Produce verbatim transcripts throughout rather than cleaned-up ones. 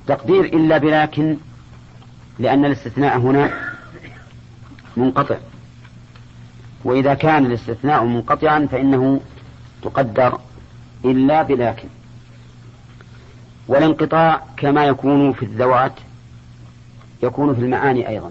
تقدير إلا بلكن، لأن الاستثناء هنا منقطع، وإذا كان الاستثناء منقطعا فإنه تقدر إلا بلكن. والانقطاع كما يكون في الذوات يكون في المعاني أيضا.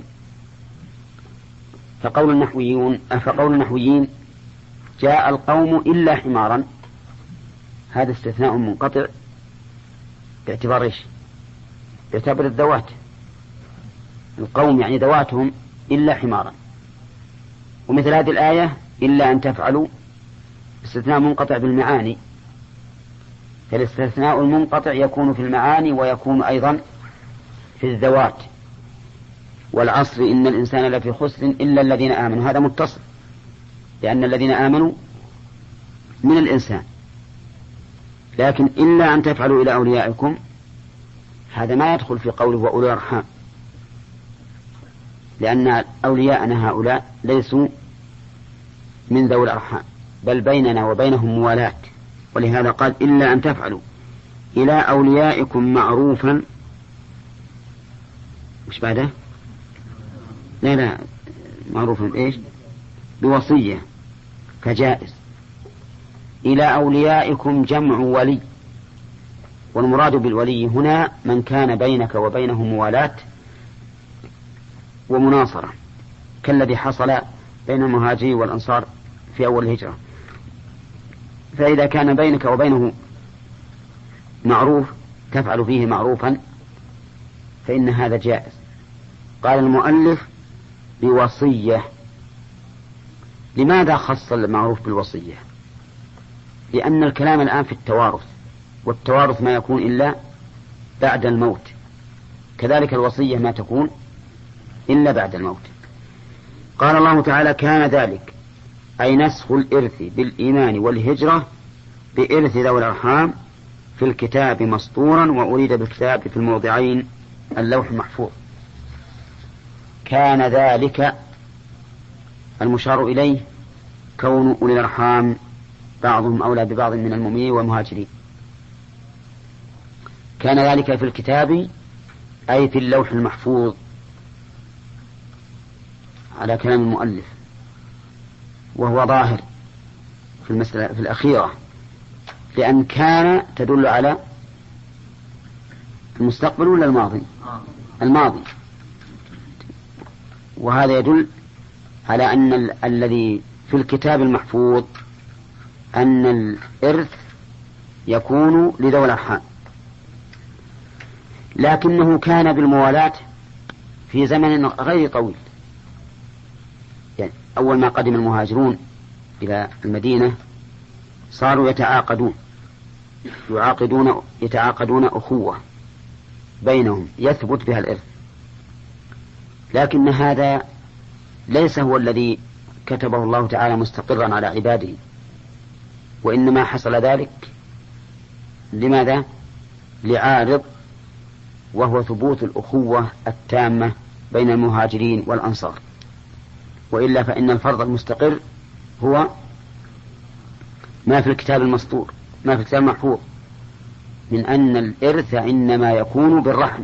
فقول النحويون فقول النحويين جاء القوم إلا حمارا، هذا استثناء منقطع باعتبار إيش؟ باعتبار الذوات، القوم يعني ذواتهم إلا حمارا. ومثل هذه الآية إلا أن تفعلوا استثناء منقطع بالمعاني، فالاستثناء المنقطع يكون في المعاني ويكون أيضا في الذوات. والعصر إن الإنسان لفي خسر إلا الذين آمنوا، هذا متصل، لأن الذين آمنوا من الإنسان. لكن إلا أن تفعلوا إلى أوليائكم هذا ما يدخل في قوله وأولي الأرحام، لأن أولياءنا هؤلاء ليسوا من ذوي الأرحام، بل بيننا وبينهم موالاة. ولهذا قال إلا أن تفعلوا إلى أوليائكم معروفا. مش بعده؟ لا لا معروفا إيش؟ بوصية، فجائز. إلى أوليائكم جمع ولي، والمراد بالولي هنا من كان بينك وبينه موالاة ومناصرة، كالذي حصل بين المهاجرين والأنصار في أول الهجرة. فإذا كان بينك وبينه معروف تفعل فيه معروفا فإن هذا جائز. قال المؤلف بوصية. لماذا خص المعروف بالوصية؟ لأن الكلام الآن في التوارث، والتوارث ما يكون إلا بعد الموت، كذلك الوصية ما تكون إلا بعد الموت. قال الله تعالى كان ذلك أي نسخ الإرث بالإيمان والهجرة بإرث ذوي الأرحام في الكتاب مسطورا، وأريد بالكتاب في الموضعين اللوح المحفوظ. كان ذلك المشار إليه كون أولي الأرحام بعضهم أولى ببعض من المؤمنين والمهاجرين. كان ذلك في الكتاب أي في اللوح المحفوظ على كلام المؤلف، وهو ظاهر في المسألة في الأخيرة، لأن كان تدل على المستقبل ولا الماضي؟ الماضي. وهذا يدل على أن ال- الذي في الكتاب المحفوظ أن الإرث يكون لذوي الأرحام، لكنه كان بالموالاة في زمن غير طويل. يعني أول ما قدم المهاجرون إلى المدينة صاروا يتعاقدون يعاقدون يتعاقدون أخوة بينهم يثبت بها الإرث، لكن هذا ليس هو الذي كتبه الله تعالى مستقرا على عباده، وإنما حصل ذلك لماذا؟ لعارض، وهو ثبوت الأخوة التامة بين المهاجرين والأنصار. وإلا فإن الفرض المستقر هو ما في الكتاب المسطور، ما في الكتاب المحفوظ، من أن الإرث إنما يكون بالرحم.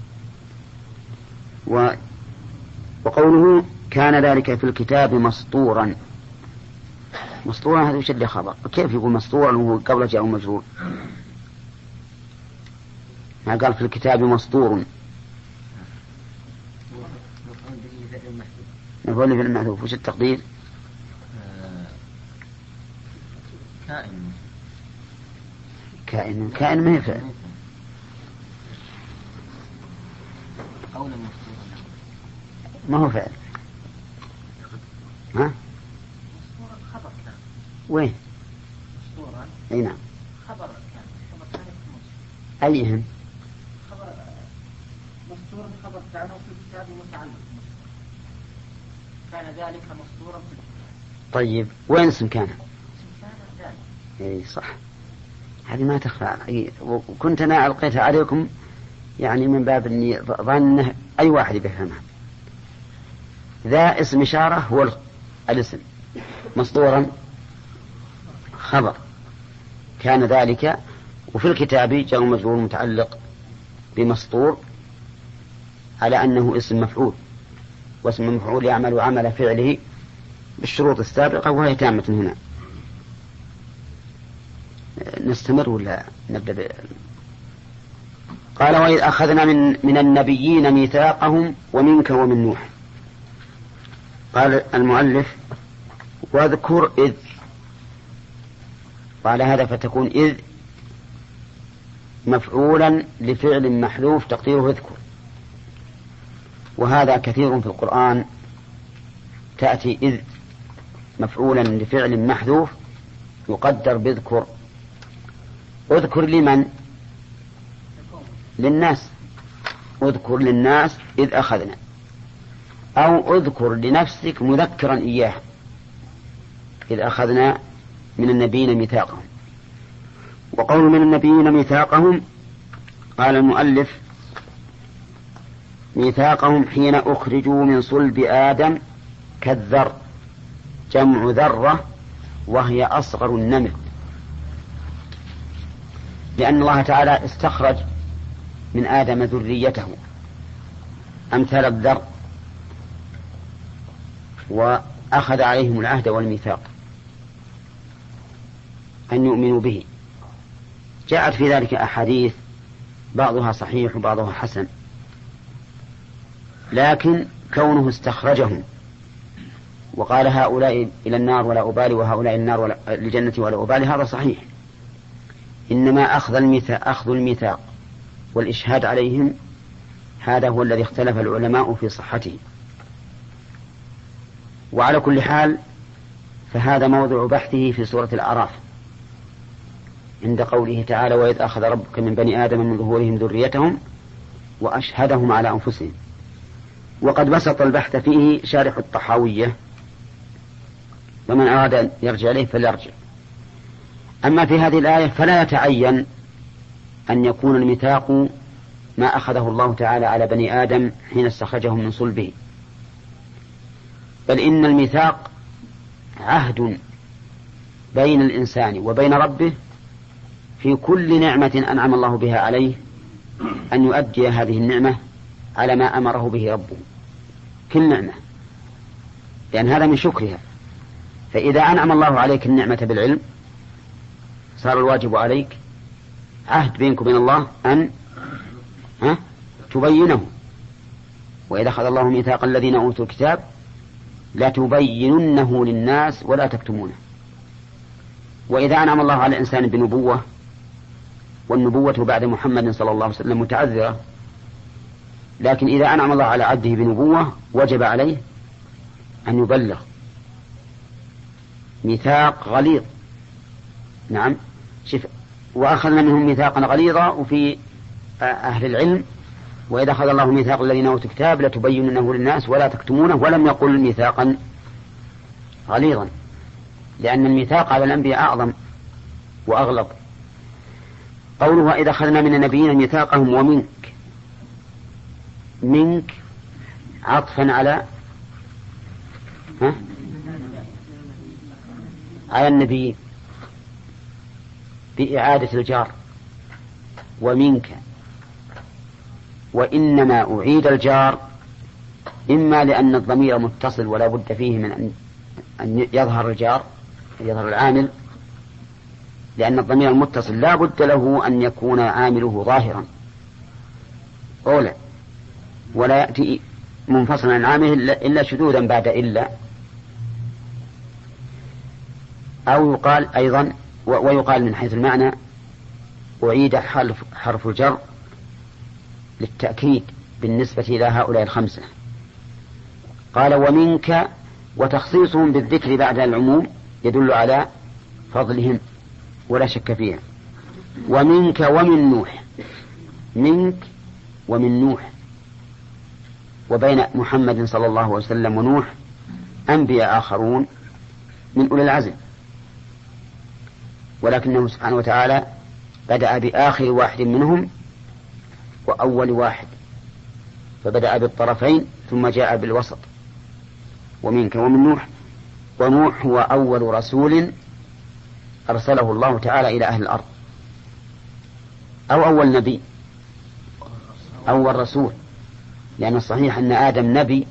و... وقوله كان ذلك في الكتاب مسطورا، مسطورا هذا وش اللي خبر؟ كيف يقول مسطورا وهو قبل جاء مجرور؟ ما قال في الكتاب مسطور، نقول في المحذوف. وش التقدير؟ كائن كائن كائن ما يفعل قولا مسطورا، ما هو فعل. ها؟ مسطورا خبر كان. وين؟ مسطورا اي نعم. خبر كان، خبر كان مسطور. أيهم؟ خبر مسطورا خبر كان في الكتاب متعلق. كان ذلك مسطورا في الكتاب. طيب وين اسم كان؟ اسم كان ذلك. اي صح، هذه ما تخفى علي، وكنت أنا ألقيتها عليكم يعني من باب أني ظنه أي واحد بيفهمها. ذا اسم إشارة هو الاسم، مسطورا خبر كان ذلك، وفي الكتاب جاء مجرور متعلق بمسطور على أنه اسم مفعول، واسم المفعول يعمل عمل فعله بالشروط السابقة وهي تامة هنا. نستمر ولا نبدأ ب... قال وإذ أخذنا من, من النبيين ميثاقهم ومنك ومن نوح. قال المؤلف واذكر إذ، وعلى هذا فتكون إذ مفعولا لفعل محذوف تقديره اذكر، وهذا كثير في القرآن تأتي إذ مفعولا لفعل محذوف يقدر باذكر. اذكر لمن؟ للناس، اذكر للناس إذ أخذنا، أو اذكر لنفسك مذكرا إياه إذ أخذنا من النبيين ميثاقهم. وقول من النبيين ميثاقهم قال المؤلف ميثاقهم حين أخرجوا من صلب آدم كالذر، جمع ذرة وهي أصغر النمل، لأن الله تعالى استخرج من آدم ذريته أمثال الذر وأخذ عليهم العهد والميثاق أن يؤمنوا به. جاءت في ذلك أحاديث بعضها صحيح وبعضها حسن، لكن كونه استخرجهم وقال هؤلاء إلى النار ولا أبالي وهؤلاء النار ولا الجنة ولا أبالي هذا صحيح، إنما أخذ الميثاق, أخذ الميثاق والإشهاد عليهم هذا هو الذي اختلف العلماء في صحته. وعلى كل حال فهذا موضع بحثه في سورة الأعراف عند قوله تعالى وإذ أخذ ربك من بني آدم من ظهورهم ذريتهم وأشهدهم على أنفسهم. وقد بسط البحث فيه شارح الطحاوية، ومن أراد أن يرجع إليه فليرجع. أما في هذه الآية فلا يتعين أن يكون الميثاق ما أخذه الله تعالى على بني آدم حين استخرجهم من صلبه، بل إن الميثاق عهد بين الإنسان وبين ربه في كل نعمة أنعم الله بها عليه أن يؤدي هذه النعمة على ما أمره به ربه، كل نعمة، لأن هذا من شكرها. فإذا أنعم الله عليك النعمة بالعلم صار الواجب عليك عهد بينك وبين الله أن ها تبينه. وإذا أخذ الله ميثاق الذين أوتوا الكتاب لا تبيننه للناس ولا تكتمونه. وإذا أنعم الله على الإنسان بنبوة، والنبوة بعد محمد صلى الله عليه وسلم متعذرة، لكن إذا أنعم الله على عبده بنبوة وجب عليه أن يبلغ. ميثاق غليظ، نعم، شف وأخذنا منهم ميثاقا غليظا. وفي أهل العلم وإذا أخذ الله ميثاق الذين أوتوا الكتاب لتبيننه للناس ولا تكتمونه، ولم يقل ميثاقا غليظا، لأن الميثاق على الأنبياء أعظم وأغلظ. قوله وإذا أخذنا من النبيين ميثاقهم ومنك، منك عطفا على ها؟ على النبي بإعادة الجار ومنك. وإنما أعيد الجار إما لأن الضمير متصل ولا بد فيه من أن يظهر الجار، يظهر العامل، لأن الضمير المتصل لا بد له أن يكون عامله ظاهرا أولا، ولا يأتي منفصلا عن عامله إلا شذوذا بعد إلا. أو يقال أيضا ويقال من حيث المعنى أعيد حرف الجر للتأكيد بالنسبة إلى هؤلاء الخمسة. قال ومنك، وتخصيصهم بالذكر بعد العموم يدل على فضلهم ولا شك فيها. ومنك ومن نوح، منك ومن نوح، وبين محمد صلى الله عليه وسلم ونوح أنبياء آخرون من أولي العزم، ولكنه سبحانه وتعالى بدأ بآخر واحد منهم وأول واحد، فبدأ بالطرفين ثم جاء بالوسط. ومنك ومن نوح، ونوح هو أول رسول أرسله الله تعالى إلى أهل الأرض، أو أول نبي، أول رسول، لأن الصحيح أن آدم نبي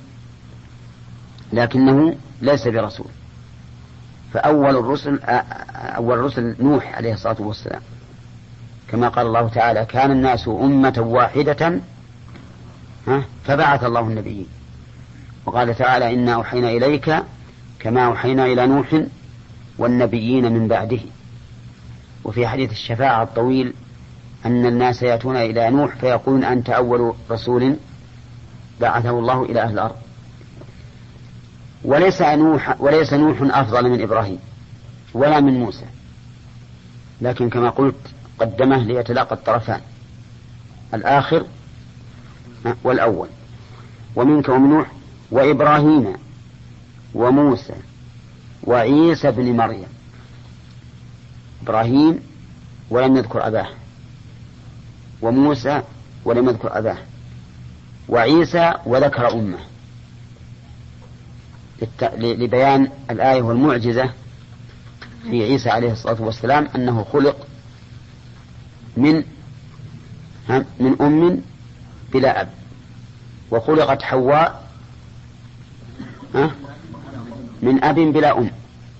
لكنه ليس برسول. فأول الرسل أول الرسل نوح عليه الصلاة والسلام، كما قال الله تعالى: كان الناس أمة واحدة فبعث الله النبيين. وقال تعالى: إنا أوحينا إليك كما أوحينا إلى نوح والنبيين من بعده. وفي حديث الشفاعة الطويل أن الناس يأتون إلى نوح فيقولون: أنت أول رسول بعثه الله إلى أهل الأرض. وليس نوح وليس نوح أفضل من إبراهيم ولا من موسى، لكن كما قلت قدمه ليتلاقى الطرفان، الآخر والأول. ومنك ومن نوح وإبراهيم وموسى وعيسى بن مريم. إبراهيم ولم يذكر أباه، وموسى ولم يذكر أباه، وعيسى وذكر أمه، لبيان الآية والمعجزة في عيسى عليه الصلاة والسلام أنه خلق من من أم بلا أب، وخلقت حواء من أب بلا أم،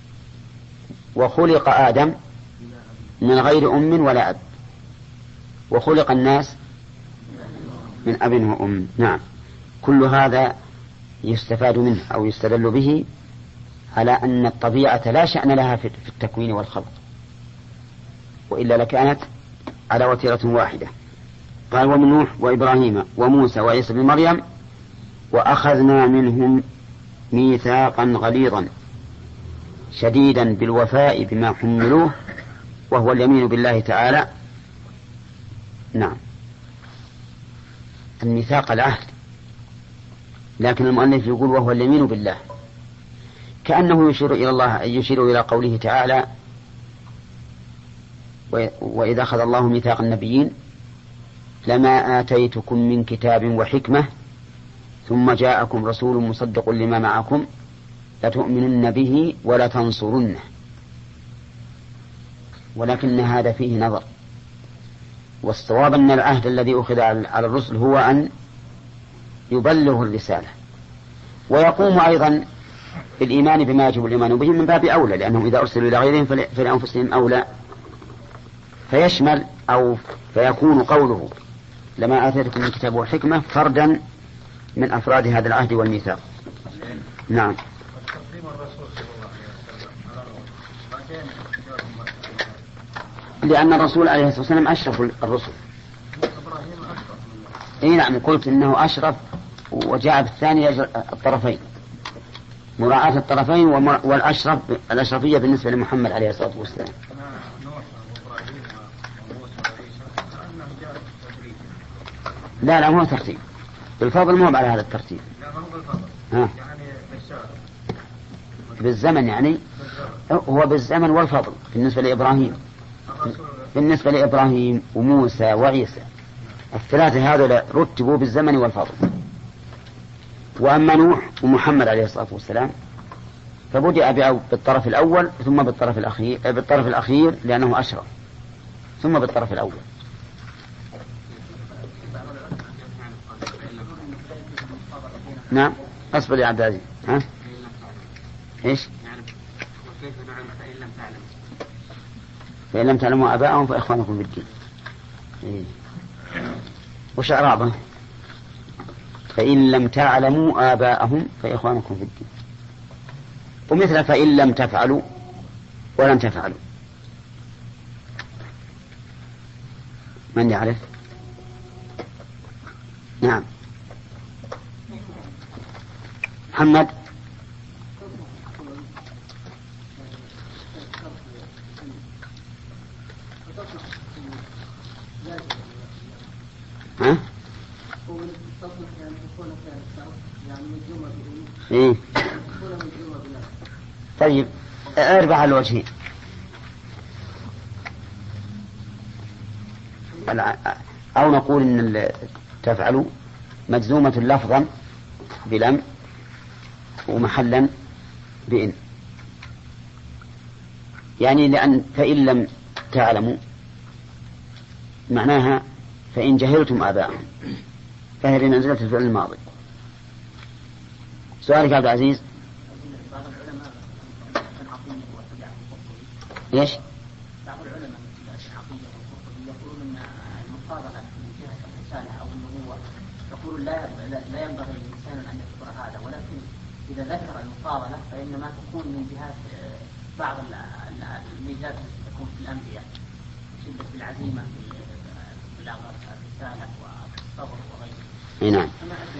وخلق آدم من غير أم ولا أب، وخلق الناس من أب وأم. نعم، كل هذا يستفاد منه أو يستدل به على أن الطبيعة لا شأن لها في التكوين والخلق، وإلا لكانت على وتيرة واحدة. قال: ومن نوح وإبراهيم وموسى وعيسى بن مريم وأخذنا منهم ميثاقا غليظا شديدا بالوفاء بما حملوه وهو اليمين بالله تعالى. نعم، الميثاق العهد، لكن المؤلف يقول وهو اليمين بالله، كأنه يشير إلى الله، يشير إلى قوله تعالى: وإذا أخذ الله ميثاق النبيين لما آتيتكم من كتاب وحكمة ثم جاءكم رسول مصدق لما معكم لتؤمنن به ولا تنصرنه. ولكن هذا فيه نظر، والصواب أن العهد الذي أخذ على الرسل هو أن يبلغ الرسالة، ويقوم أيضا بالإيمان بما يجب الإيمان به من باب أولى، لأنهم إذا أرسلوا إلى غيرهم فلأنفسهم أولى، فيشمل أو فيكون قوله لما آتيتكم من كتاب وحكمة فردا من أفراد هذا العهد والميثاق. نعم. لأن الرسول عليه الصلاة والسلام أشرف الرسل. إيه نعم، قلت إنه أشرف، وجاء بالثاني الطرفين، مراعاة الطرفين والأشرف الأشرفية بالنسبة لمحمد عليه الصلاة والسلام. لا لا هو ترتيب بالفضل، مو على هذا الترتيب. ها. بالزمن يعني هو بالزمن والفضل بالنسبة لإبراهيم، بالنسبة لإبراهيم وموسى وعيسى الثلاثة هذول رتبوا بالزمن والفضل. وأما نوح ومحمد عليه الصلاة والسلام فبدأ بالطرف الأول ثم بالطرف الأخير، بالطرف الأخير لأنه أشرف، ثم بالطرف الأول. نعم، أصبر يا عبد العزيز. ها؟ إيش؟ فإن لم تعلموا آباءهم فإخوانكم في الدين. إيه. وش أعرابه؟ فإن لم تعلموا آباءهم فإخوانكم في الدين، ومثل فإن لم تفعلوا ولم تفعلوا. من يعرف؟ نعم، محمد. ها؟ إيه؟ طيب اربع على الوجهين، أو نقول إن تفعلوا مجزومة لفظا بلم ومحلا بإن، يعني لأن فإن لم تعلموا معناها فإن جهلتم آباءهم، فهي بمنزلة الفعل الماضي. سؤالك عبد العزيز. ايش؟ بعض العلماء الحقيقة يقولون ان المفاضلة من جهة الرسالة او النبوة يقول لا لا ينبغي للإنسان ان يذكر هذا، ولكن اذا ذكر المفاضلة فانما تكون من جهات بعض الميزات التي تكون في الأنبياء، شدة العزيمة في الرسالة والصبر وغيره. نعم.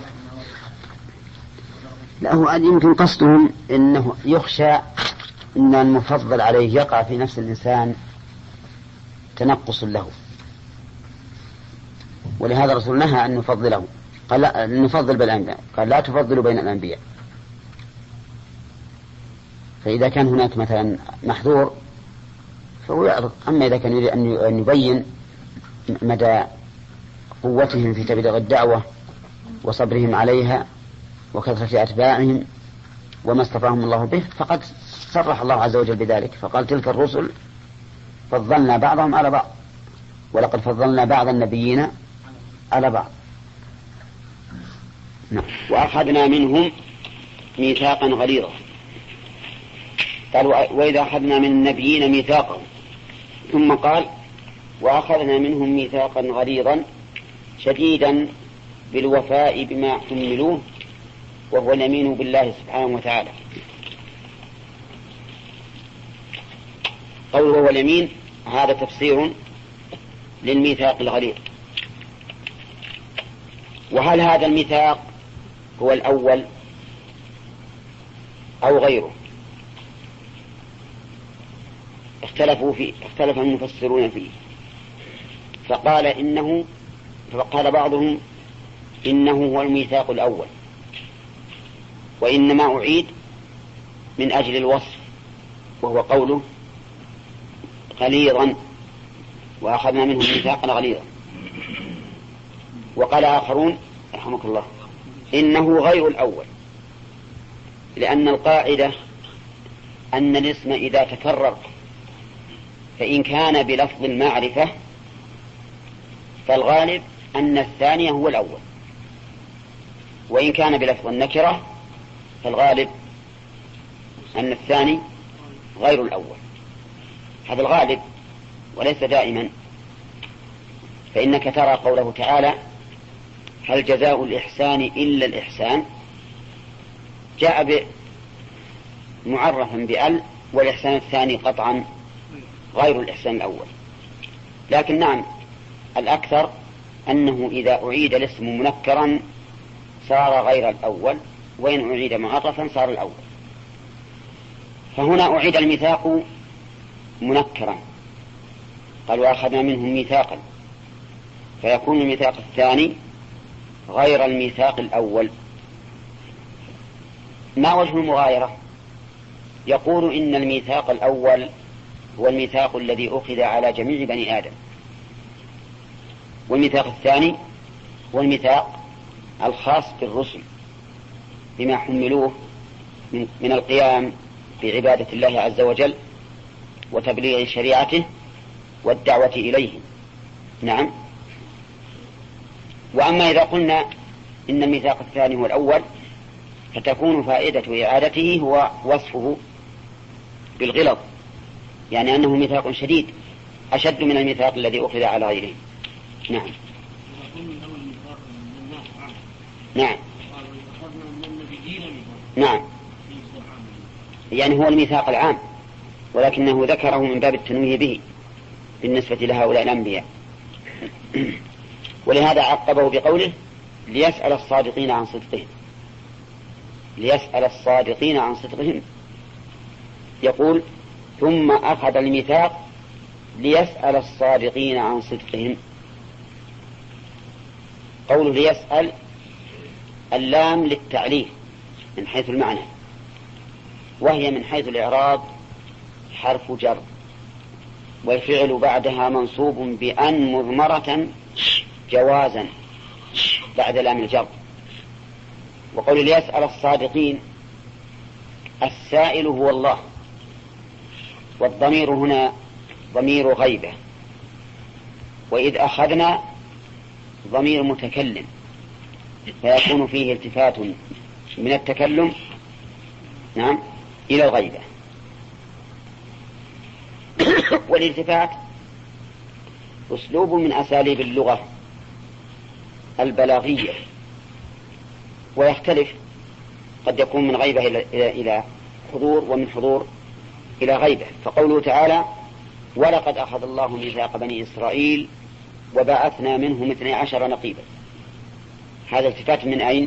لا، هو يمكن قصدهم انه يخشى ان المفضل عليه يقع في نفس الانسان تنقص له، ولهذا الرسول نهى ان نفضله، قال لا نفضل بالانبياء، قال لا تفضلوا بين الانبياء. فاذا كان هناك مثلا محذور فهو يعرض، اما اذا كان يريد ان يبين مدى قوتهم في تبليغ الدعوة وصبرهم عليها وكثرة أتباعهم وما اصطفاهم الله به، فقد صرح الله عز وجل بذلك، فقال تلك الرسل فضلنا بعضهم على بعض ولقد فضلنا بعض النبيين على بعض. نعم. وأخذنا منهم ميثاقا غليظا. قال وإذا أخذنا من النبيين ميثاقهم، ثم قال وأخذنا منهم ميثاقا غليظا شديدا بالوفاء بما حملوه وهو اليمين بالله سبحانه وتعالى. قوله هو اليمين هذا تفسير للميثاق الغليظ. وهل هذا الميثاق هو الأول أو غيره؟ اختلفوا فيه، اختلف المفسرون فيه، فقال إنه فقال بعضهم إنه هو الميثاق الأول، وإنما أعيد من أجل الوصف، وهو قوله غليظا وأخذنا منهم ميثاقا غليظا. وقال آخرون رحمك الله إنه غير الأول، لأن القاعدة أن الاسم إذا تكرر فإن كان بلفظ المعرفة فالغالب أن الثاني هو الأول، وإن كان بلفظ النكرة فالغالب أن الثاني غير الأول. هذا الغالب وليس دائما، فإنك ترى قوله تعالى هل جزاء الإحسان إلا الإحسان، جاء معرفا بأل، والإحسان الثاني قطعا غير الإحسان الأول. لكن نعم الأكثر أنه إذا أعيد الاسم منكرا صار غير الأول، وإن أعيد معرفا صار الأول. فهنا أعيد الميثاق منكرا، قال وأخذنا منهم ميثاقا، فيكون الميثاق الثاني غير الميثاق الأول. ما وجه المغايرة؟ يقول إن الميثاق الأول هو الميثاق الذي أخذ على جميع بني آدم، والميثاق الثاني هو الميثاق الخاص بالرسل بما حملوه من القيام بعبادة الله عز وجل وتبليغ شريعته والدعوة إليه. نعم. وأما إذا قلنا إن الميثاق الثاني هو الأول فتكون فائدة إعادته هو وصفه بالغلظ، يعني أنه ميثاق شديد أشد من الميثاق الذي أخذ على غيره. نعم. نعم. نعم. يعني هو الميثاق العام، ولكنه ذكره من باب التنويه به بالنسبة لهؤلاء الأنبياء. ولهذا عقبه بقوله ليسأل الصادقين عن صدقهم، ليسأل الصادقين عن صدقهم. يقول ثم أخذ الميثاق ليسأل الصادقين عن صدقهم. قوله ليسأل اللام للتعليل من حيث المعنى، وهي من حيث الإعراب حرف جر، والفعل بعدها منصوب بأن مضمرة جوازا بعد لام الجر. وقول ليسأل الصادقين السائل هو الله، والضمير هنا ضمير غيبة، وإذ أخذنا ضمير متكلم فيكون فيه التفات من التكلم نعم إلى الغيبة. والالتفات أسلوب من أساليب اللغة البلاغية، ويختلف، قد يكون من غيبة إلى إلى حضور، ومن حضور إلى غيبة. فقوله تعالى: ولقد أخذ الله ميثاق بني إسرائيل وبعثنا منهم اثني عشر نقيبا. هذا التفات من أين؟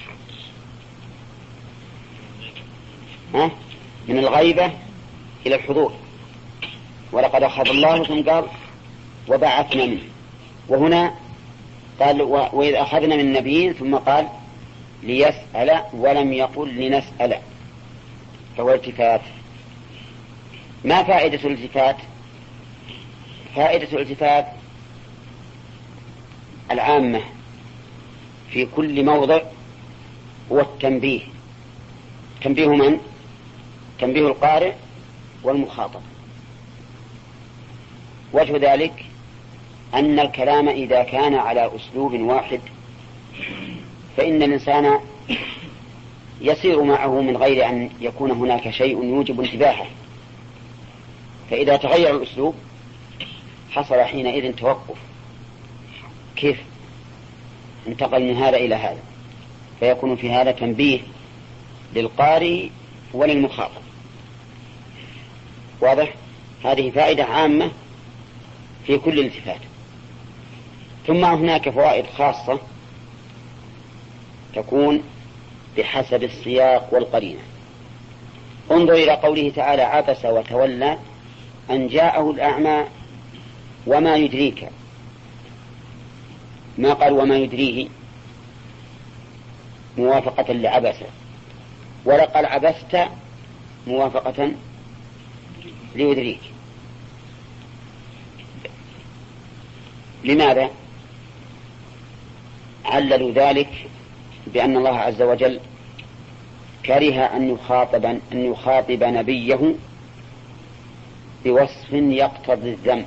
ها؟ من الغيبة إلى الحضور. ولقد أخذ الله ثم قال وبعثنا منه، وهنا قال وإذ أخذنا من النبيين ثم قال ليسأل ولم يقل لنسأل، فهو التفات. ما فائدة الالتفات؟ فائدة الالتفات العامة في كل موضع هو التنبيه. تنبيه من؟ تنبيه القارئ والمخاطب. وجه ذلك أن الكلام إذا كان على أسلوب واحد فإن الإنسان يسير معه من غير أن يكون هناك شيء يوجب انتباهه، فإذا تغير الأسلوب حصل حينئذ توقف، كيف انتقل من هذا إلى هذا، فيكون في هذا تنبيه للقارئ وللمخاطب. واضح؟ هذه فائدة عامة في كل التفات. ثم هناك فوائد خاصة تكون بحسب السياق والقرينة. انظر إلى قوله تعالى: عبس وتولى أن جاءه الأعمى وما يدريك. ما قال وما يدريه موافقة لعبس، ولا قال عبست موافقة ليدريك. لماذا؟ عللوا ذلك بأن الله عز وجل كره أن يخاطب, أن يخاطب نبيه بوصف يقتضي الذم،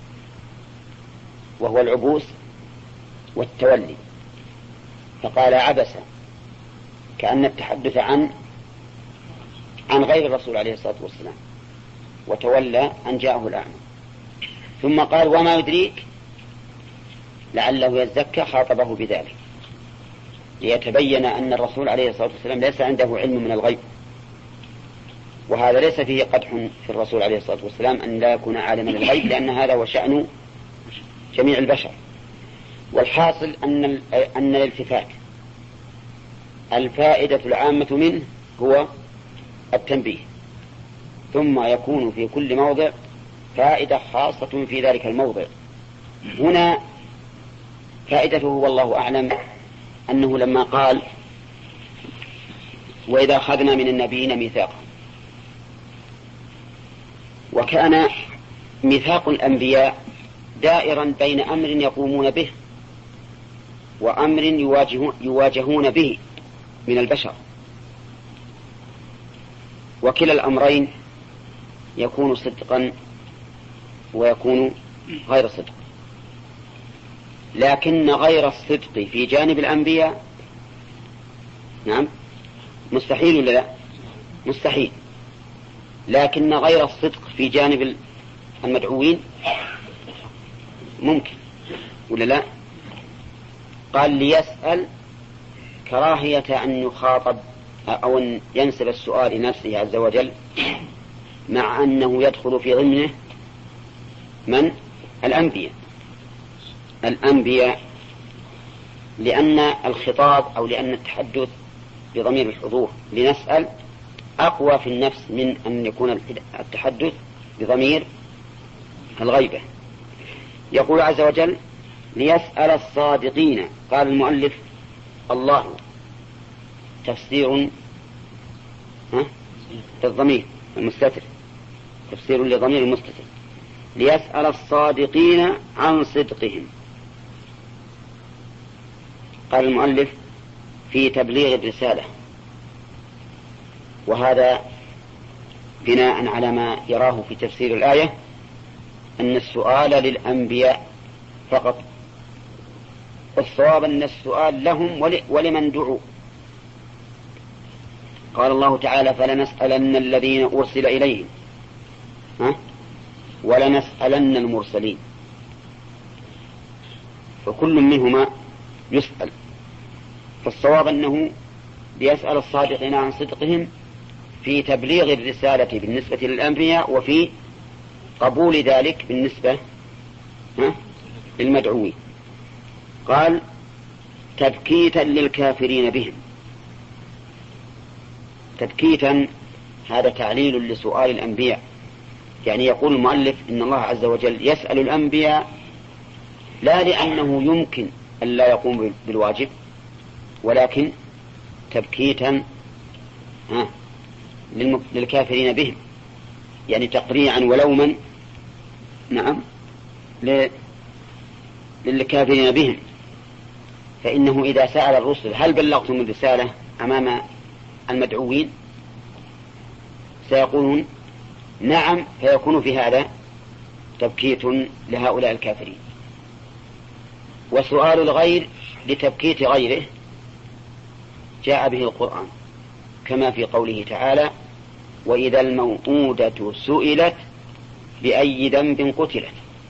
وهو العبوس والتولي، فقال عبس، كأن التحدث عن عن غير الرسول عليه الصلاة والسلام، وتولى أن جاءه الأعمى. ثم قال وما يدريك، لعله يزكى، خاطبه بذلك ليتبين أن الرسول عليه الصلاة والسلام ليس عنده علم من الغيب، وهذا ليس فيه قدح في الرسول عليه الصلاة والسلام أن لا يكون عالما للغيب، لأن هذا هو شأن جميع البشر. والحاصل أن أن الالتفات الفائدة العامة منه هو التنبيه، ثم يكون في كل موضع فائدة خاصة في ذلك الموضع. هنا فائدته والله أعلم أنه لما قال وإذا أخذنا من النبيين ميثاقا، وكان ميثاق الأنبياء دائرا بين أمر يقومون به وأمر يواجهون به من البشر، وكلا الأمرين يكون صدقا ويكون غير صدق. لكن غير الصدق في جانب الأنبياء نعم مستحيل ولا لا؟ مستحيل. لكن غير الصدق في جانب المدعوين ممكن ولا لا؟ قال ليسأل كراهية أن يخاطب أو أن ينسب السؤال لنفسه عز وجل، مع أنه يدخل في ضمنه من؟ الأنبياء الأنبياء لأن الخطاب أو لأن التحدث بضمير الحضور لنسأل أقوى في النفس من أن يكون التحدث بضمير الغيبة. يقول عز وجل ليسأل الصادقين. قال المؤلف الله تفسير للضمير المستتر، تفسير لضمير المستتر، ليسأل الصادقين عن صدقهم. قال المؤلف في تبليغ الرسالة، وهذا بناء على ما يراه في تفسير الآية أن السؤال للأنبياء فقط، والصواب أن السؤال لهم ولمن دعوا. قال الله تعالى فلنسألن الذين أرسل إليهم ها؟ ولنسألن المرسلين، فكل منهما يسأل. فالصواب أنه ليسأل الصادقين عن صدقهم في تبليغ الرسالة بالنسبة للأنبياء، وفي قبول ذلك بالنسبة ها؟ للمدعوين. قال تبكيتا للكافرين بهم. تبكيتا هذا تعليل لسؤال الأنبياء، يعني يقول المؤلف إن الله عز وجل يسأل الأنبياء لا لأنه يمكن أن لا يقوم بالواجب، ولكن تبكيتا ها للكافرين بهم، يعني تقريعا ولوما نعم للكافرين بهم. فإنه إذا سأل الرسل هل بلغتم الرسالة أمام المدعوين سيقولون نعم، فيكون في هذا تبكيت لهؤلاء الكافرين. وسؤال الغير لتبكيت غيره جاء به القرآن، كما في قوله تعالى وإذا الموءودة سئلت بأي ذنب قتلت.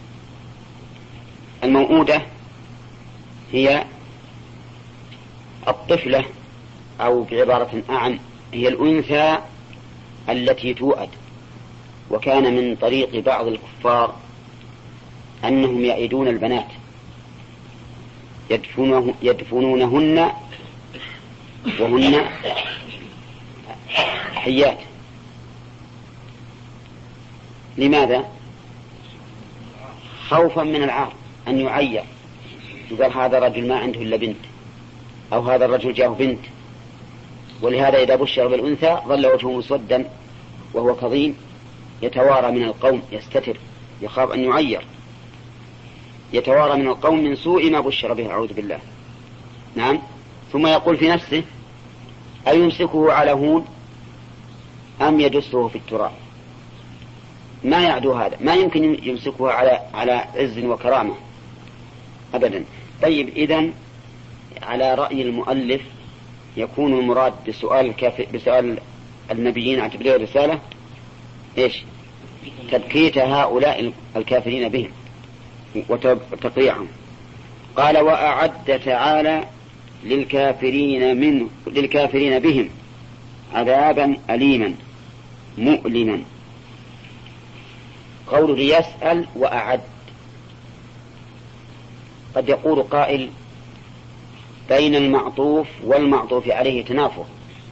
الموءودة هي الطفلة، أو بعبارة أعم هي الأنثى التي توأد. وكان من طريق بعض الكفار أنهم يأيدون البنات يدفنونه يدفنونهن وهن حيات. لماذا؟ خوفا من العار، أن يعير، يقال هذا الرجل ما عنده إلا بنت، أو هذا الرجل جاءه بنت. ولهذا إذا بشر بالأنثى ظل وجهه مسودا وهو كظيم يتوارى من القوم، يستتر، يخاف أن يعير، يتوارى من القوم من سوء ما بشر به، أعوذ بالله. نعم. ثم يقول في نفسه أيمسكه على هون أم يدسه في التراب؟ ما يعدو هذا، ما يمكن يمسكه على على عز وكرامة أبدا. طيب، إذن على رأي المؤلف يكون المراد بسؤال الكافر بسؤال النبيين عن تبليغ الرسالة إيش؟ تبكيت هؤلاء الكافرين بهم وتقريعهم. قال وأعد تعالى للكافرين من للكافرين بهم عذابا أليما مؤلما. قوله يسأل وأعد، قد يقول قائل بين المعطوف والمعطوف عليه تنافر،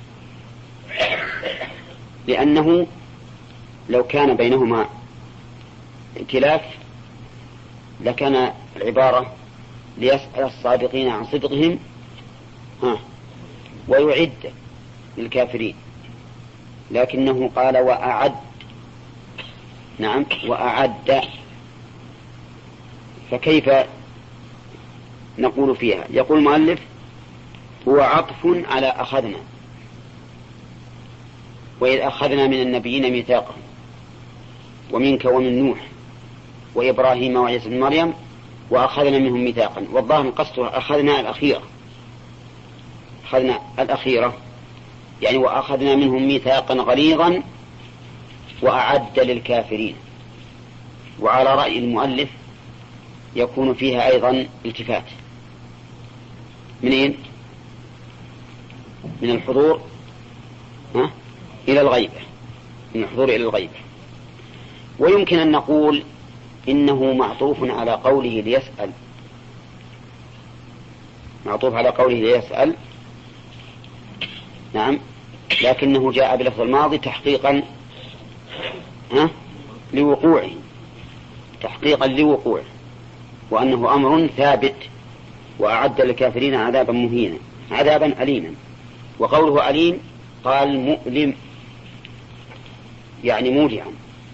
لأنه لو كان بينهما ائتلاف لكان العبارة ليسأل الصادقين عن صدقهم ها ويعد للكافرين، لكنه قال وأعد. نعم، وأعد، فكيف نقول فيها؟ يقول المؤلف هو عطف على أخذنا، وإذ أخذنا من النبيين ميثاقهم ومنك ومن نوح وإبراهيم وعيسى بن مريم وأخذنا منهم ميثاقا. والظاهر قصده أخذنا الأخيرة، أخذنا الأخيرة يعني وأخذنا منهم ميثاقا غليظا وأعد للكافرين. وعلى رأي المؤلف يكون فيها أيضا التفات منين؟ من الحضور ها؟ إلى الغيبة، من الحضور إلى الغيبة. ويمكن أن نقول إنه معطوف على قوله ليسأل، معطوف على قوله ليسأل. نعم، لكنه جاء بلفظ الماضي تحقيقا ها لوقوعه، تحقيقا لوقوعه، وأنه أمر ثابت. وأعد للكافرين عذابا مهينا، عذابا أليما. وقوله أليم قال مؤلم يعني موجعا.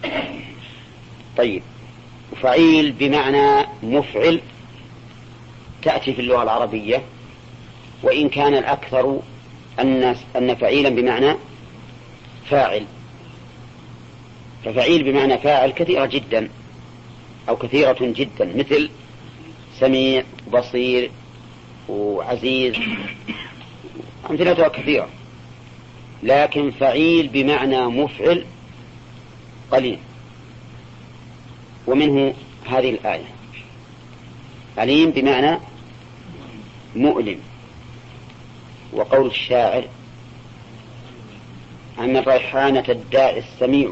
طيب، فعيل بمعنى مفعل تأتي في اللغة العربية، وإن كان الأكثر أن فعيلا بمعنى فاعل، ففعيل بمعنى فاعل كثيرة جدا أو كثيرة جدا، مثل سميع، بصير، وعزيز، أمثلتها كثيرة، لكن فعيل بمعنى مفعل قليل. ومنه هذه الآية: عليم بمعنى مؤلم. وقول الشاعر: عن الريحانة الداعي السميع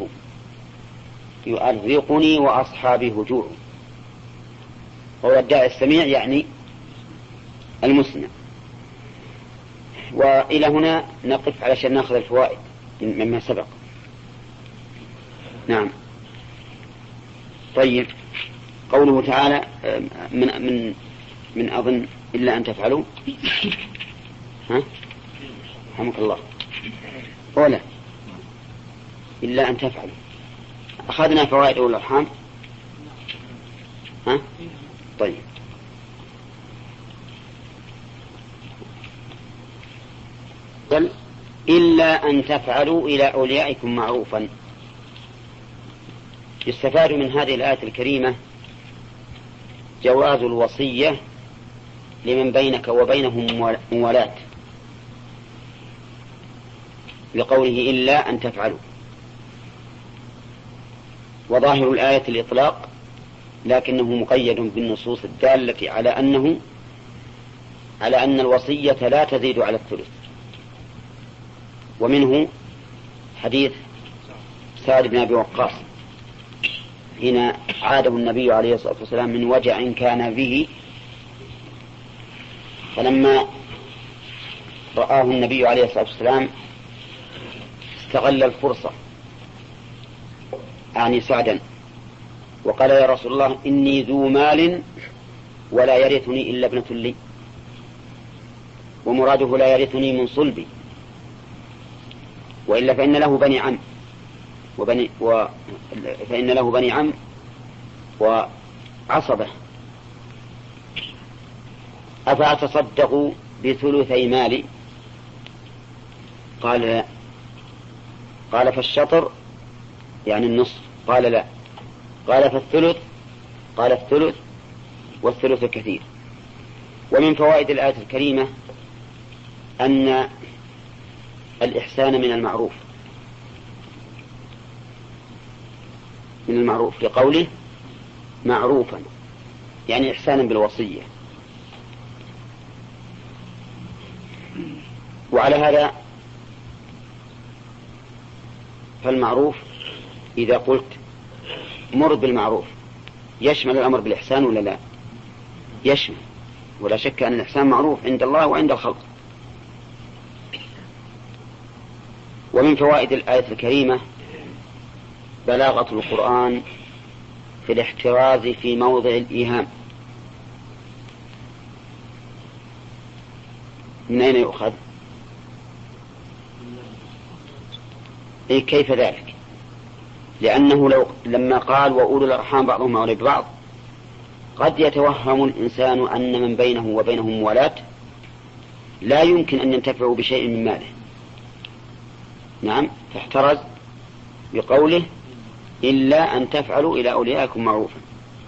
يؤرقني وأصحابي هجوع. قول الداعي السميع يعني المسمع. وإلى هنا نقف علشان نأخذ الفوائد مما سبق. نعم. طيب، قوله تعالى من من من أظن إلا أن تفعلوا، ها رحمك الله، أولا إلا أن تفعلوا. أخذنا فوائد أولى الأرحام، ها؟ طيب، إلا أن تفعلوا إلى أوليائكم معروفا. يستفاد من هذه الآية الكريمة جواز الوصية لمن بينك وبينهم موالاة، لقوله إلا أن تفعلوا. وظاهر الآية الإطلاق، لكنه مقيد بالنصوص الدالة على أنه على أن الوصية لا تزيد على الثلث. ومنه حديث سعد بن أبي وقاص حين عاده النبي عليه الصلاة والسلام من وجع كان به، فلما رآه النبي عليه الصلاة والسلام استغل الفرصة، يعني سعدا، وقال: يا رسول الله، إني ذو مال ولا يرثني إلا ابنة لي، ومراده لا يرثني من صلبي، وإلا فإن له بني عم وبني و... فإن له بني عم وعصبة، أفأتصدق بثلثي مالي؟ قال لا. قال: فالشطر يعني النصف؟ قال لا. قال: فالثلث؟ قال: الثلث، والثلث كثير. ومن فوائد الآية الكريمة أن الإحسان من المعروف، من المعروف لقوله معروفا، يعني إحسانا بالوصية. وعلى هذا فالمعروف إذا قلت مر بالمعروف يشمل الأمر بالإحسان ولا لا؟ يشمل، ولا شك أن الإحسان معروف عند الله وعند الخلق. ومن فوائد الآية الكريمة بلاغة القرآن في الاحتراز في موضع الإيهام. من أين يؤخذ؟ إيه كيف ذلك؟ لأنه لو لما قال وأولو الأرحام بعضهم أولى ببعض، قد يتوهم الإنسان أن من بينه وبينهم موالاة لا يمكن أن ينتفعوا بشيء من ماله. نعم، فاحترز بقوله إلا أن تفعلوا إلى أوليائكم معروفا.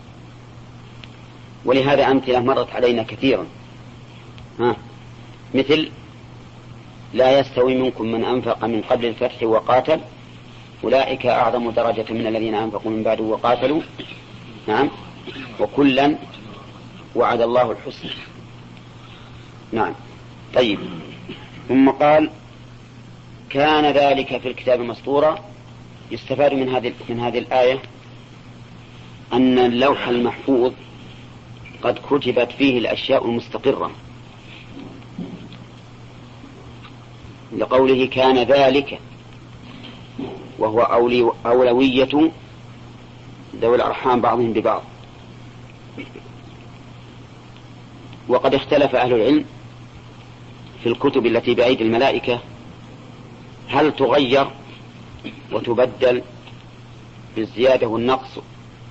ولهذا أمثلة مرت علينا كثيرا، ها، مثل: لا يستوي منكم من أنفق من قبل الفتح وقاتل أولئك أعظم درجة من الذين أنفقوا من بعد وقاتلوا، نعم، وكلا وعد الله الحسنى. نعم. طيب، ثم قال: كان ذلك في الكتاب مسطورا. يستفاد من هذه من هذه الآية أن اللوح المحفوظ قد كتبت فيه الأشياء المستقرة، لقوله كان ذلك، وهو أولي أولوية ذوي الأرحام بعضهم ببعض. وقد اختلف أهل العلم في الكتب التي بأيدي الملائكة هل تغير وتبدل بالزيادة والنقص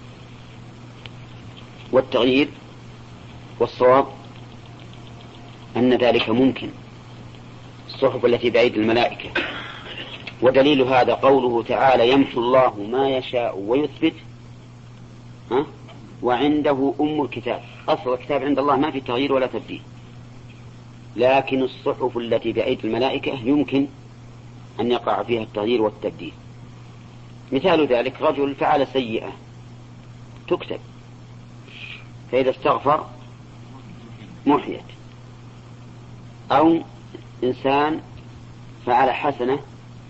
والتغيير، والصواب أن ذلك ممكن، الصحف التي بأيدي الملائكة. ودليل هذا قوله تعالى: يمحو الله ما يشاء ويثبت، ها؟ وعنده أم الكتاب. أصل الكتاب عند الله ما في تغيير ولا تبديل، لكن الصحف التي بأيدي الملائكة يمكن أن يقع فيها التغيير والتبديل. مثال ذلك رجل فعل سيئة تكتب، فإذا استغفر محيت، أو إنسان فعل حسنة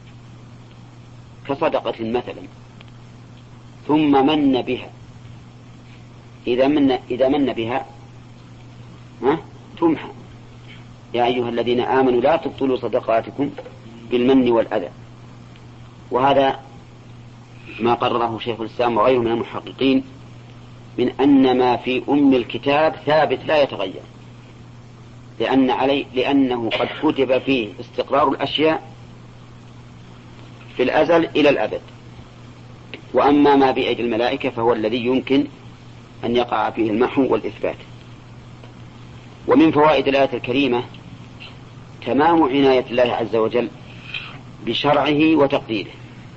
كصدقة مثلا ثم من بها، إذا من, إذا من بها ها تمحى. يا أيها الذين آمنوا لا تبطلوا صدقاتكم بالمن والأذى. وهذا ما قرره شيخ الإسلام وغيره من المحققين من أن ما في أم الكتاب ثابت لا يتغير، لأن علي لأنه قد كتب فيه استقرار الأشياء في الأزل إلى الأبد. وأما ما بأيدي الملائكة فهو الذي يمكن أن يقع فيه المحو والإثبات. ومن فوائد الآية الكريمة تمام عناية الله عز وجل بشرعه وتقديره.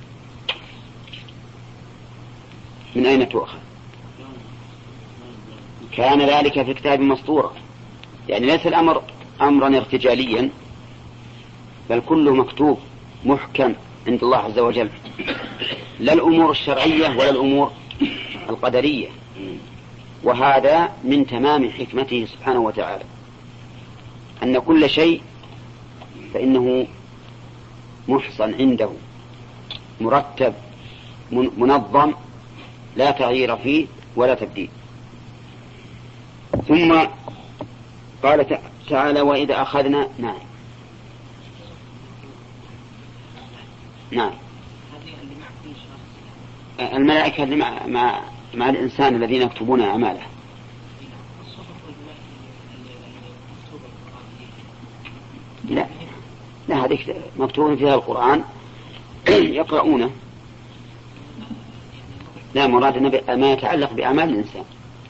من أين تؤخذ؟ كان ذلك في الكتاب مسطورا، يعني ليس الأمر أمرا ارتجاليا، بل كله مكتوب محكم عند الله عز وجل، لا الأمور الشرعية ولا الأمور القدرية. وهذا من تمام حكمته سبحانه وتعالى، أن كل شيء فإنه محصن عنده مرتب منظم لا تغيير فيه ولا تبديل. ثم قال تعالى وإذا أخذنا نعم نعم الملائكة اللي مع, مع, مع الإنسان الذين يكتبون أعماله. لا لا هذيك مكتوب فيها القرآن يقرؤونه. لا مراد ما يتعلق بأعمال الإنسان.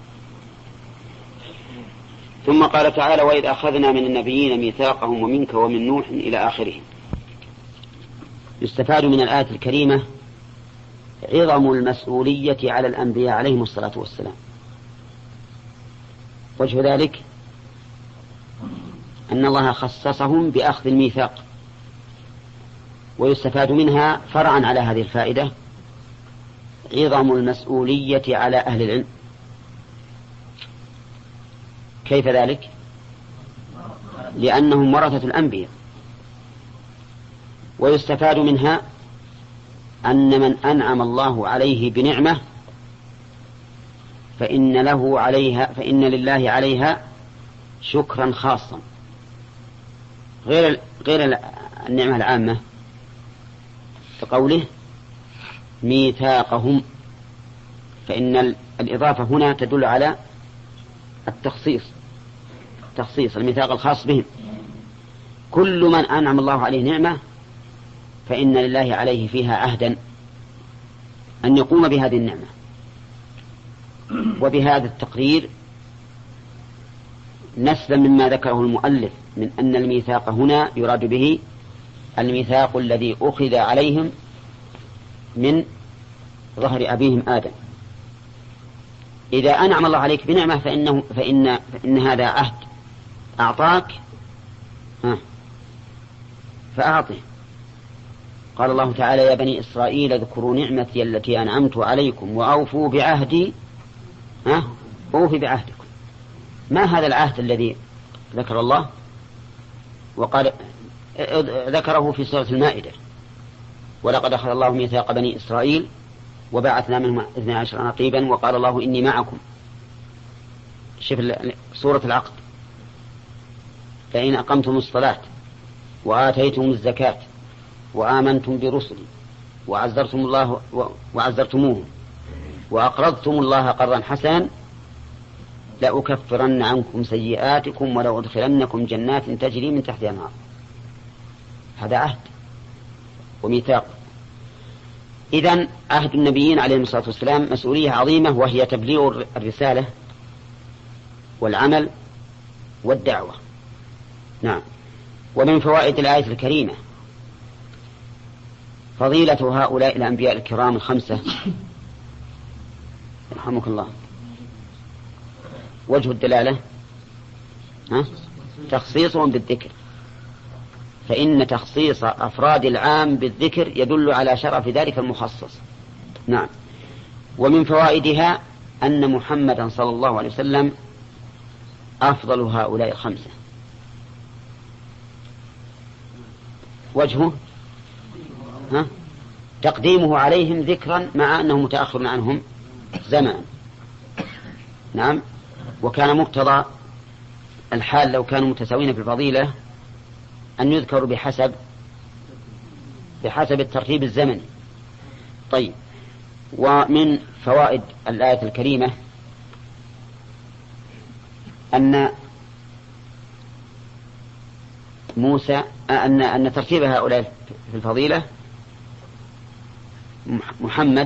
ثم قال تعالى وإذ أخذنا من النبيين ميثاقهم ومنك ومن نوح إلى آخره. يستفاد من الآية الكريمة عظم المسؤولية على الأنبياء عليهم الصلاة والسلام. وجه ذلك أن الله خصصهم بأخذ الميثاق. ويستفاد منها فرعا على هذه الفائدة عظم المسؤولية على أهل العلم. كيف ذلك؟ لأنهم ورثة الأنبياء. ويستفاد منها أن من أنعم الله عليه بنعمة فإن له عليها فإن لله عليها شكرا خاصا غير غير النعمة العامة، كقوله ميثاقهم، فإن الإضافة هنا تدل على التخصيص تخصيص الميثاق الخاص بهم. كل من أنعم الله عليه نعمة فإن لله عليه فيها عهدا أن يقوم بهذه النعمة. وبهذا التقرير نسلا مما ذكره المؤلف من أن الميثاق هنا يراد به الميثاق الذي أخذ عليهم من ظهر أبيهم آدم. إذا أنعم الله عليك بنعمة فإنه فإن, فإن هذا عهد أعطاك ها فأعطه. قال الله تعالى يا بني إسرائيل اذكروا نعمتي التي أنعمت عليكم وأوفوا بعهدي ها أوفي بعهدكم. ما هذا العهد الذي ذكر الله؟ وقال ذكره في سورة المائدة ولقد أخذ الله ميثاق بني إسرائيل وبعثنا منهم اثني عشر نقيبا وقال الله إني معكم. شوف سورة العقد فإن أقمتم الصلاة وآتيتم الزكاة وآمنتم برسلي وعزرتم الله وعزرتموهم وأقرضتم الله قرضا حسنا لأكفرن عنكم سيئاتكم ولأدخلنكم جنات تجري من تحتها الأنهار. هذا عهد وميثاق. إذن عهد النبيين عليهم الصلاة والسلام مسؤولية عظيمة، وهي تبليغ الرسالة والعمل والدعوة. نعم. ومن فوائد الآية الكريمة فضيلة هؤلاء الأنبياء الكرام الخمسة رحمك الله. وجه الدلالة ها؟ تخصيصهم بالذكر، فإن تخصيص أفراد العام بالذكر يدل على شرف ذلك المخصص. نعم. ومن فوائدها أن محمدا صلى الله عليه وسلم أفضل هؤلاء الخمسة. وجهه ها؟ تقديمه عليهم ذكرا مع أنه متأخر عنهم زمان. نعم. وكان مقتضى الحال لو كانوا متساوين في الفضيلة أن يذكروا بحسب بحسب الترتيب الزمني. طيب. ومن فوائد الآية الكريمة أن موسى أن أن ترتيب هؤلاء في الفضيلة محمد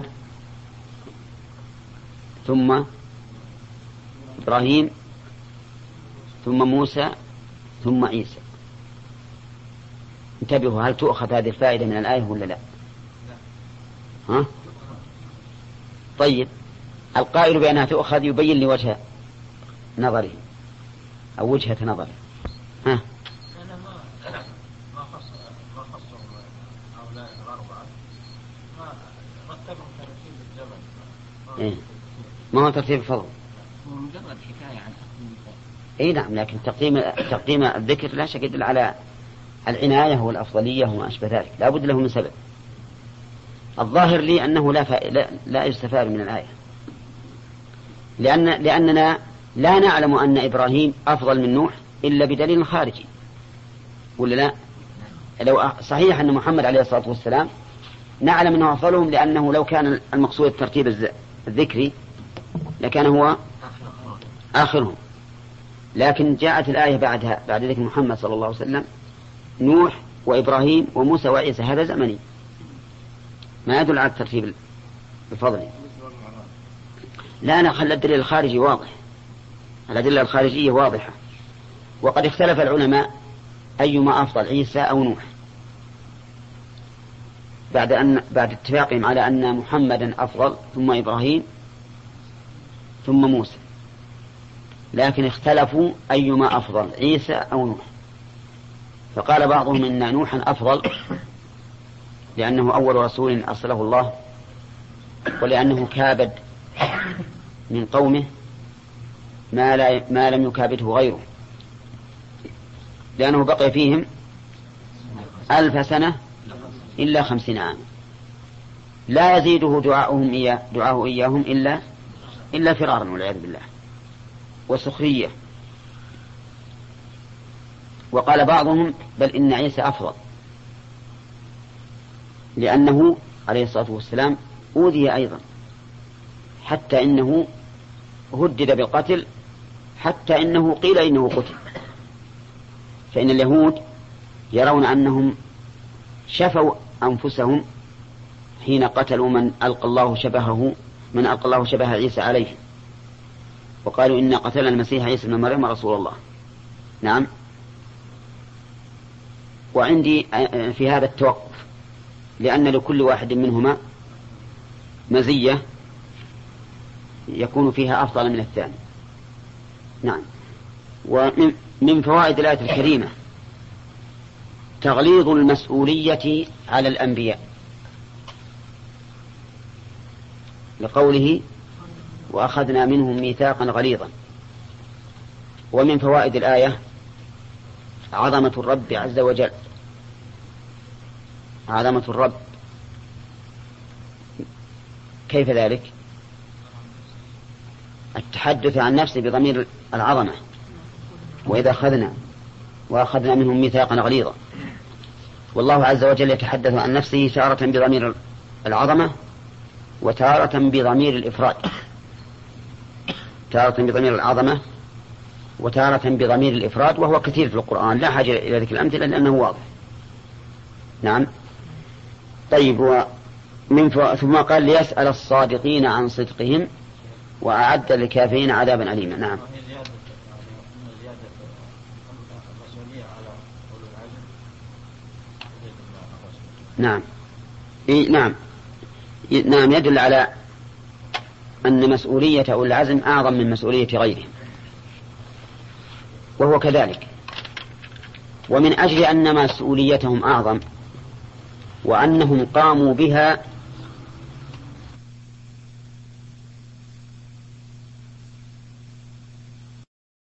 ثم إبراهيم ثم موسى ثم عيسى. انتبهوا، هل تؤخذ هذه الفائدة من الآية ولا لا؟ ها؟ طيب، القائل بأنها تؤخذ يبين لي وجه نظري أو وجهة نظري. ها؟ أنا ما ما خص ما خصهم هؤلاء الأربعة، ما رتبهم ترتيب الزمن. إيه؟ ما هو ترتيب الفضل. مجرد حكاية عن تقديم. اي نعم، لكن تقديم تقديم الذكر لا شك يدل على العناية والأفضلية وما أشبه ذلك، لا بد له من سبب. الظاهر لي أنه لا فا... لا, لا يستفاد من الآية، لأن لأننا لا نعلم أن إبراهيم أفضل من نوح إلا بدليل خارجي، ولا لا؟ لو صحيح أن محمد عليه الصلاة والسلام نعلم أنه أفضلهم، لأنه لو كان المقصود الترتيب الذكري لكان هو آخرهم، لكن جاءت الآية بعدها بعد ذلك محمد صلى الله عليه وسلم نوح وإبراهيم وموسى وعيسى، هذا زمني ما يدل على الترتيب الفضلي. لا، أنا خلى الدليل الخارجي واضح، الأدلة الخارجية واضحة. وقد اختلف العلماء أيما أفضل، عيسى أو نوح، بعد أن بعد اتفاقهم على أن محمدا أفضل ثم إبراهيم ثم موسى، لكن اختلفوا أيما أفضل، عيسى أو نوح. فقال بعضهم إن نوحا أفضل لأنه أول رسول أرسله الله، ولأنه كابد من قومه ما, لا ما لم يكابده غيره، لأنه بقي فيهم ألف سنة إلا خمسين عام، لا يزيده دعاؤهم إياه دعاؤه إياهم إلا إلا فرارا والعياذ بالله وسخرية. وقال بعضهم بل إن عيسى أفضل، لأنه عليه الصلاة والسلام أوذي أيضا، حتى إنه هدد بالقتل، حتى إنه قيل إنه قتل. فإن اليهود يرون أنهم شفوا أنفسهم حين قتلوا من ألقى الله شبهه من ألقى الله شبه عيسى عليه، وقالوا إن قتلنا المسيح عيسى بن مريم رسول الله. نعم. وعندي في هذا التوقف، لأن لكل واحد منهما مزية يكون فيها أفضل من الثاني. نعم. ومن فوائد الآية الكريمة تغليظ المسؤولية على الأنبياء، لقوله وأخذنا منهم ميثاقا غليظا. ومن فوائد الآية عظمة الرب عز وجل، عظمة الرب. كيف ذلك؟ التحدث عن نفسه بضمير العظمة، وإذا أخذنا وأخذنا منهم ميثاقا غليظا. والله عز وجل يتحدث عن نفسه تارة بضمير العظمة وتارة بضمير الإفراد، تارة بضمير العظمة وتارة بضمير الإفراد، وهو كثير في القرآن، لا حاجة إلى ذلك الأمثلة لأنه واضح. نعم. طيب. ومن ف... ثم قال ليسأل الصادقين عن صدقهم وأعد للكافرين عذابا أليما. نعم. نعم. إيه نعم. نعم، يدل على أن مسؤولية أولي العزم أعظم من مسؤولية غيرهم، وهو كذلك. ومن أجل أن مسؤوليتهم أعظم وأنهم قاموا بها